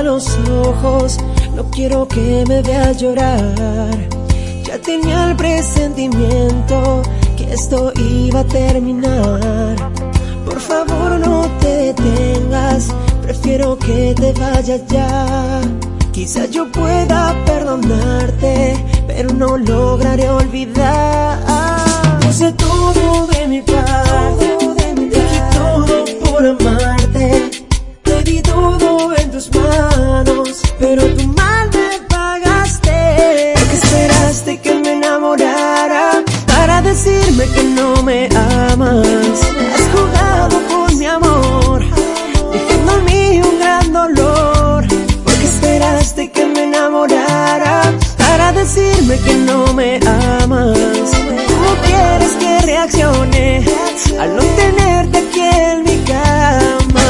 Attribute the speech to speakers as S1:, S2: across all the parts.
S1: a los ojos, no quiero que me veas llorar. Ya tenía el presentimiento que esto iba a terminar. Por favor no te detengas, prefiero que te vayas ya. Quizás yo pueda perdonarte, pero no lograré olvidar. Puse todo de mi parte, dejé todo por amarte. Te di todo en tus manos, pero tú mal me pagaste. ¿Por qué esperaste que me enamorara para decirme que no me amas? Has jugado con mi amor, dejando en mí un gran dolor. ¿Por qué esperaste que me enamorara para decirme que no me amas? ¿Cómo quieres que reaccione al no tenerte aquí en mi cama?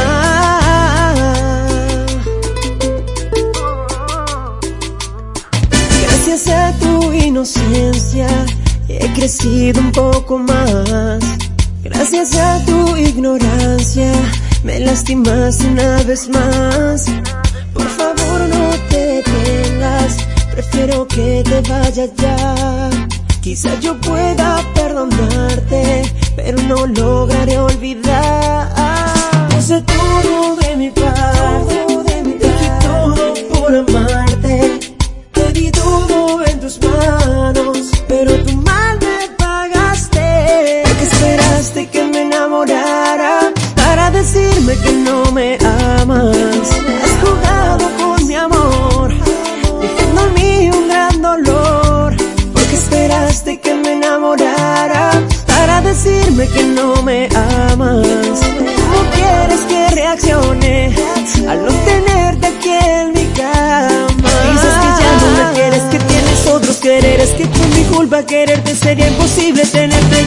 S1: Gracias a tu inocencia he crecido un poco más. Gracias a tu ignorancia me lastimaste una vez más. Por favor no te detengas, prefiero que te vayas ya. Quizás yo pueda perdonarte, pero no lograré olvidar. Puse todo de mi parte, dejé todo por amarte. Te di todo en tus manos, pero tú mal me pagaste. ¿Por qué esperaste que me enamorara para decirme que no me amas? Has jugado con mi amor, dejando en mí un gran dolor. ¿Por qué esperaste que me enamorara para decirme que no me amas? ¿Cómo quieres que reaccione al no tenerte aquí en mi cama? Dices que ya no me quieres, que tienes otros quereres, que por mi culpa quererte sería imposible tenerte